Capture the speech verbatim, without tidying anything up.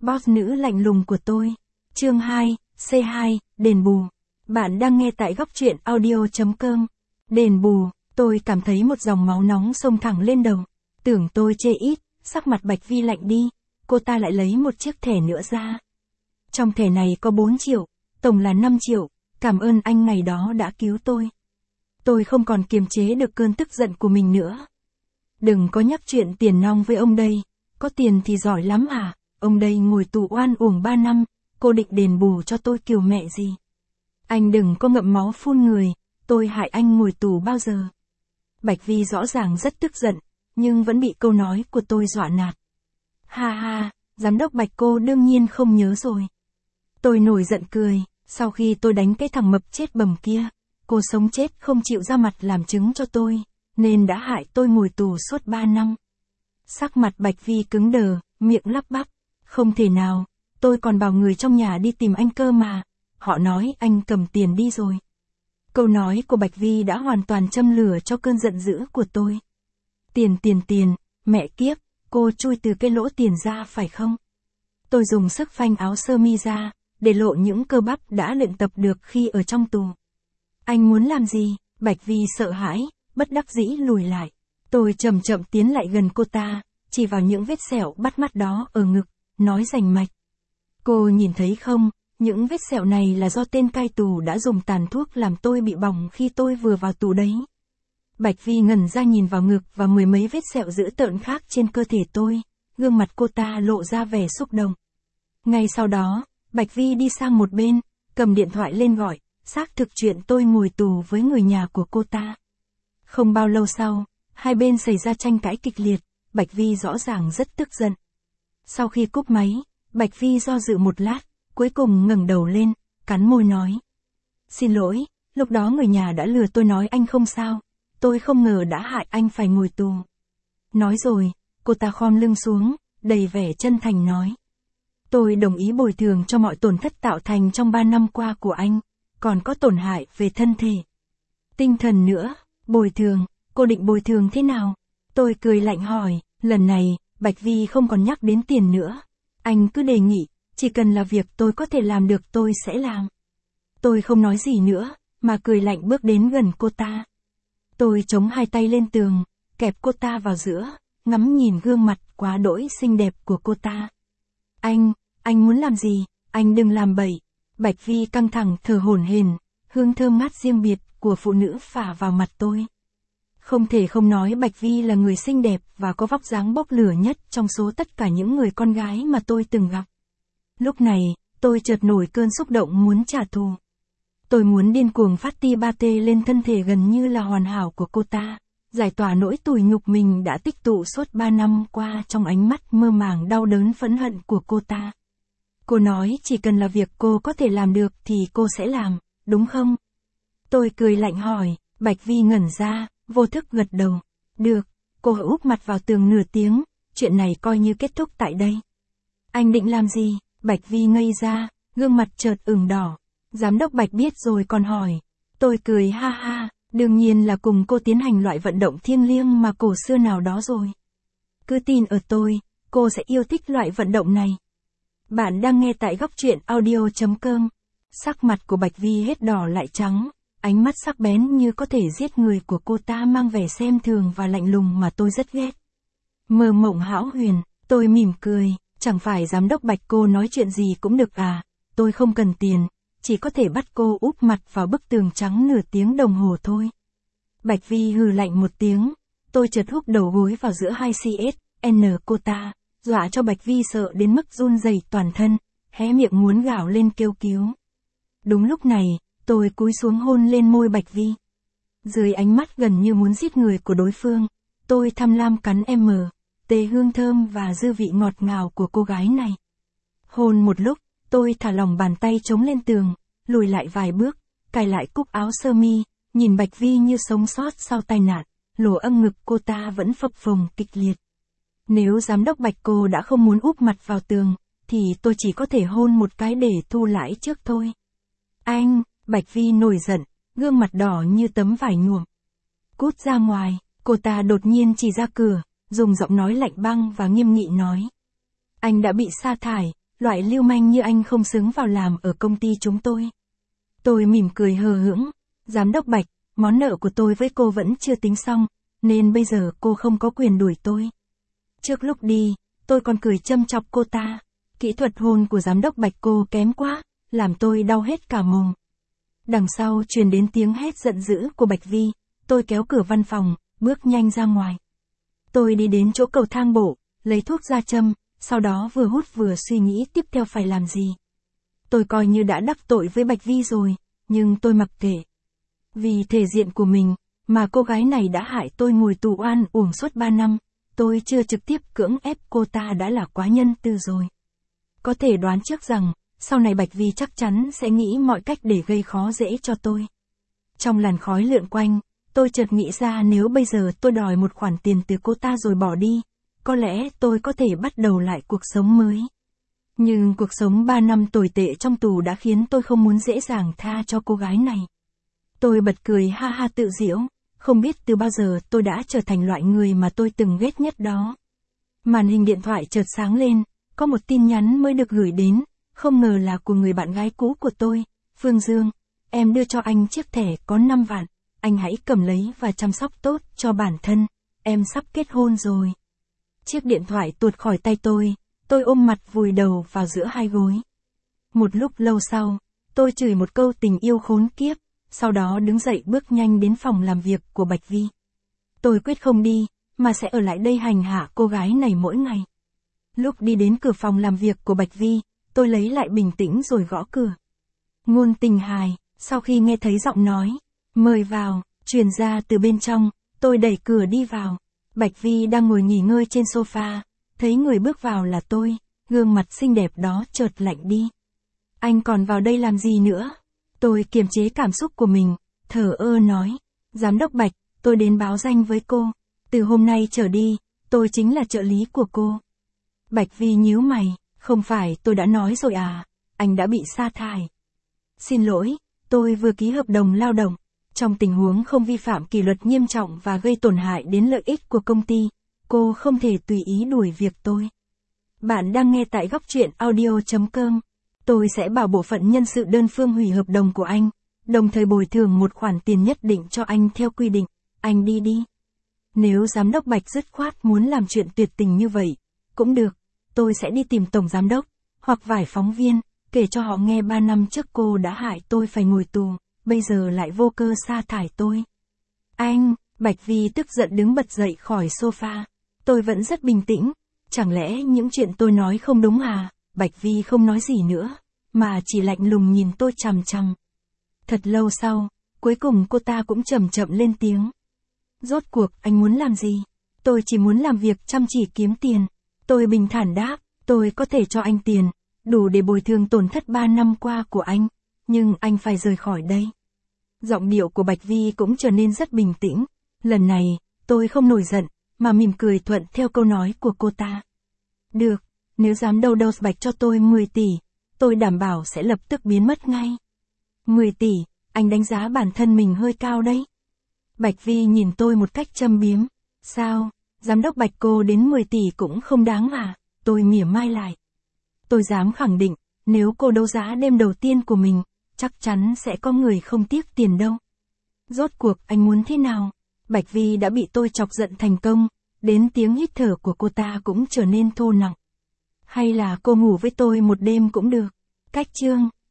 Boss nữ lạnh lùng của tôi. Chương hai, C hai, đền bù. Bạn đang nghe tại góc truyện audio chấm com. Đền bù, tôi cảm thấy một dòng máu nóng xông thẳng lên đầu. Tưởng tôi chê ít, sắc mặt Bạch Vi lạnh đi, cô ta lại lấy một chiếc thẻ nữa ra. Trong thẻ này có bốn triệu, tổng là năm triệu, cảm ơn anh ngày đó đã cứu tôi. Tôi không còn kiềm chế được cơn tức giận của mình nữa. Đừng có nhắc chuyện tiền nong với ông đây, có tiền thì giỏi lắm à, ông đây ngồi tù oan uổng ba năm, cô định đền bù cho tôi kiểu mẹ gì. Anh đừng có ngậm máu phun người, tôi hại anh ngồi tù bao giờ. Bạch Vi rõ ràng rất tức giận, nhưng vẫn bị câu nói của tôi dọa nạt. Ha ha, giám đốc Bạch cô đương nhiên không nhớ rồi. Tôi nổi giận cười, sau khi tôi đánh cái thằng mập chết bầm kia, cô sống chết không chịu ra mặt làm chứng cho tôi, nên đã hại tôi ngồi tù suốt ba năm. Sắc mặt Bạch Vi cứng đờ, miệng lắp bắp, không thể nào, tôi còn bảo người trong nhà đi tìm anh cơ mà, họ nói anh cầm tiền đi rồi. Câu nói của Bạch Vi đã hoàn toàn châm lửa cho cơn giận dữ của tôi. Tiền tiền tiền, mẹ kiếp, cô chui từ cái lỗ tiền ra phải không? Tôi dùng sức phanh áo sơ mi ra, để lộ những cơ bắp đã luyện tập được khi ở trong tù. Anh muốn làm gì? Bạch Vi sợ hãi, bất đắc dĩ lùi lại. Tôi chậm chậm tiến lại gần cô ta, chỉ vào những vết sẹo bắt mắt đó ở ngực, nói rành mạch. Cô nhìn thấy không, những vết sẹo này là do tên cai tù đã dùng tàn thuốc làm tôi bị bỏng khi tôi vừa vào tù đấy. Bạch Vi ngẩn ra nhìn vào ngực và mười mấy vết sẹo dữ tợn khác trên cơ thể tôi, gương mặt cô ta lộ ra vẻ xúc động. Ngay sau đó, Bạch Vi đi sang một bên, cầm điện thoại lên gọi, xác thực chuyện tôi ngồi tù với người nhà của cô ta. Không bao lâu sau, hai bên xảy ra tranh cãi kịch liệt, Bạch Vi rõ ràng rất tức giận. Sau khi cúp máy, Bạch Vi do dự một lát, cuối cùng ngẩng đầu lên, cắn môi nói. Xin lỗi, lúc đó người nhà đã lừa tôi nói anh không sao, tôi không ngờ đã hại anh phải ngồi tù. Nói rồi, cô ta khom lưng xuống, đầy vẻ chân thành nói. Tôi đồng ý bồi thường cho mọi tổn thất tạo thành trong ba năm qua của anh, còn có tổn hại về thân thể. Tinh thần nữa, bồi thường, cô định bồi thường thế nào? Tôi cười lạnh hỏi, lần này, Bạch Vi không còn nhắc đến tiền nữa. Anh cứ đề nghị, chỉ cần là việc tôi có thể làm được tôi sẽ làm. Tôi không nói gì nữa, mà cười lạnh bước đến gần cô ta. Tôi chống hai tay lên tường, kẹp cô ta vào giữa, ngắm nhìn gương mặt quá đỗi xinh đẹp của cô ta. Anh, anh muốn làm gì? Anh đừng làm bậy. Bạch Vi căng thẳng thở hổn hển, hương thơm ngát riêng biệt của phụ nữ phả vào mặt tôi. Không thể không nói Bạch Vi là người xinh đẹp và có vóc dáng bốc lửa nhất trong số tất cả những người con gái mà tôi từng gặp. Lúc này, tôi chợt nổi cơn xúc động muốn trả thù. Tôi muốn điên cuồng phát ti ba tê lên thân thể gần như là hoàn hảo của cô ta, giải tỏa nỗi tủi nhục mình đã tích tụ suốt ba năm qua trong ánh mắt mơ màng đau đớn phẫn hận của cô ta. Cô nói chỉ cần là việc cô có thể làm được thì cô sẽ làm, đúng không? Tôi cười lạnh hỏi, Bạch Vi ngẩn ra, vô thức gật đầu. Được, cô úp mặt vào tường nửa tiếng, chuyện này coi như kết thúc tại đây. Anh định làm gì? Bạch Vi ngây ra, gương mặt chợt ửng đỏ. Giám đốc Bạch biết rồi còn hỏi. Tôi cười ha ha, đương nhiên là cùng cô tiến hành loại vận động thiêng liêng mà cổ xưa nào đó rồi. Cứ tin ở tôi, cô sẽ yêu thích loại vận động này. Bạn đang nghe tại góc truyện audio chấm com. Sắc mặt của Bạch Vi hết đỏ lại trắng, ánh mắt sắc bén như có thể giết người của cô ta mang vẻ xem thường và lạnh lùng mà tôi rất ghét. Mơ mộng hão huyền, tôi mỉm cười, chẳng phải giám đốc Bạch cô nói chuyện gì cũng được à, tôi không cần tiền, chỉ có thể bắt cô úp mặt vào bức tường trắng nửa tiếng đồng hồ thôi. Bạch Vi hừ lạnh một tiếng, tôi chợt húc đầu gối vào giữa hai xê ét en cô ta, dọa cho Bạch Vi sợ đến mức run rẩy toàn thân, hé miệng muốn gào lên kêu cứu. Đúng lúc này, tôi cúi xuống hôn lên môi Bạch Vi. Dưới ánh mắt gần như muốn giết người của đối phương, tôi tham lam cắn em mờ, tê hương thơm và dư vị ngọt ngào của cô gái này. Hôn một lúc, tôi thả lỏng bàn tay chống lên tường, lùi lại vài bước, cài lại cúc áo sơ mi, nhìn Bạch Vi như sống sót sau tai nạn, lỗ âm ngực cô ta vẫn phập phồng kịch liệt. Nếu giám đốc Bạch cô đã không muốn úp mặt vào tường, thì tôi chỉ có thể hôn một cái để thu lãi trước thôi. Anh, Bạch Vi nổi giận, gương mặt đỏ như tấm vải nhuộm. Cút ra ngoài, cô ta đột nhiên chỉ ra cửa, dùng giọng nói lạnh băng và nghiêm nghị nói. Anh đã bị sa thải, loại lưu manh như anh không xứng vào làm ở công ty chúng tôi. Tôi mỉm cười hờ hững, giám đốc Bạch, món nợ của tôi với cô vẫn chưa tính xong, nên bây giờ cô không có quyền đuổi tôi. Trước lúc đi, tôi còn cười châm chọc cô ta, kỹ thuật hôn của giám đốc Bạch cô kém quá, làm tôi đau hết cả mồm. Đằng sau truyền đến tiếng hét giận dữ của Bạch Vi, tôi kéo cửa văn phòng, bước nhanh ra ngoài. Tôi đi đến chỗ cầu thang bộ, lấy thuốc ra châm, sau đó vừa hút vừa suy nghĩ tiếp theo phải làm gì. Tôi coi như đã đắc tội với Bạch Vi rồi, nhưng tôi mặc kệ. Vì thể diện của mình, mà cô gái này đã hại tôi ngồi tù oan uổng suốt ba năm, tôi chưa trực tiếp cưỡng ép cô ta đã là quá nhân từ rồi. Có thể đoán trước rằng, sau này Bạch Vi chắc chắn sẽ nghĩ mọi cách để gây khó dễ cho tôi. Trong làn khói lượn quanh, tôi chợt nghĩ ra nếu bây giờ tôi đòi một khoản tiền từ cô ta rồi bỏ đi, có lẽ tôi có thể bắt đầu lại cuộc sống mới. Nhưng cuộc sống ba năm tồi tệ trong tù đã khiến tôi không muốn dễ dàng tha cho cô gái này. Tôi bật cười ha ha tự giễu, không biết từ bao giờ tôi đã trở thành loại người mà tôi từng ghét nhất đó. Màn hình điện thoại chợt sáng lên, có một tin nhắn mới được gửi đến, không ngờ là của người bạn gái cũ của tôi, Phương Dương. Em đưa cho anh chiếc thẻ có năm vạn, anh hãy cầm lấy và chăm sóc tốt cho bản thân, em sắp kết hôn rồi. Chiếc điện thoại tuột khỏi tay tôi, tôi ôm mặt vùi đầu vào giữa hai gối. Một lúc lâu sau, tôi chửi một câu tình yêu khốn kiếp, sau đó đứng dậy bước nhanh đến phòng làm việc của Bạch Vi. Tôi quyết không đi, mà sẽ ở lại đây hành hạ cô gái này mỗi ngày. Lúc đi đến cửa phòng làm việc của Bạch Vi, tôi lấy lại bình tĩnh rồi gõ cửa. Ngôn Tình Hài, sau khi nghe thấy giọng nói, mời vào, truyền ra từ bên trong, tôi đẩy cửa đi vào. Bạch Vi đang ngồi nghỉ ngơi trên sofa, thấy người bước vào là tôi, gương mặt xinh đẹp đó chợt lạnh đi. Anh còn vào đây làm gì nữa? Tôi kiềm chế cảm xúc của mình, thở ơ nói, giám đốc Bạch, tôi đến báo danh với cô, từ hôm nay trở đi, tôi chính là trợ lý của cô. Bạch Vi nhíu mày, không phải tôi đã nói rồi à, anh đã bị sa thải. Xin lỗi, tôi vừa ký hợp đồng lao động, trong tình huống không vi phạm kỷ luật nghiêm trọng và gây tổn hại đến lợi ích của công ty, cô không thể tùy ý đuổi việc tôi. Bạn đang nghe tại góc truyện audio chấm com. Tôi sẽ bảo bộ phận nhân sự đơn phương hủy hợp đồng của anh, đồng thời bồi thường một khoản tiền nhất định cho anh theo quy định, anh đi đi. Nếu giám đốc Bạch dứt khoát muốn làm chuyện tuyệt tình như vậy, cũng được, tôi sẽ đi tìm tổng giám đốc, hoặc vài phóng viên, kể cho họ nghe ba năm trước cô đã hại tôi phải ngồi tù, bây giờ lại vô cơ sa thải tôi. Anh, Bạch Vi tức giận đứng bật dậy khỏi sofa. Tôi vẫn rất bình tĩnh, chẳng lẽ những chuyện tôi nói không đúng à? Bạch Vi không nói gì nữa, mà chỉ lạnh lùng nhìn tôi chằm chằm. Thật lâu sau, cuối cùng cô ta cũng chậm chậm lên tiếng. Rốt cuộc anh muốn làm gì? Tôi chỉ muốn làm việc chăm chỉ kiếm tiền. Tôi bình thản đáp, tôi có thể cho anh tiền, đủ để bồi thường tổn thất ba năm qua của anh, nhưng anh phải rời khỏi đây. Giọng điệu của Bạch Vi cũng trở nên rất bình tĩnh. Lần này, tôi không nổi giận, mà mỉm cười thuận theo câu nói của cô ta. Được, nếu dám đầu đầu Bạch cho tôi mười tỷ, tôi đảm bảo sẽ lập tức biến mất ngay. mười tỷ, anh đánh giá bản thân mình hơi cao đấy. Bạch Vi nhìn tôi một cách châm biếm. Sao, giám đốc Bạch cô đến mười tỷ cũng không đáng à? Tôi mỉa mai lại. Tôi dám khẳng định, nếu cô đấu giá đêm đầu tiên của mình, chắc chắn sẽ có người không tiếc tiền đâu. Rốt cuộc anh muốn thế nào? Bạch Vi đã bị tôi chọc giận thành công, đến tiếng hít thở của cô ta cũng trở nên thô nặng. Hay là cô ngủ với tôi một đêm cũng được. Cách chương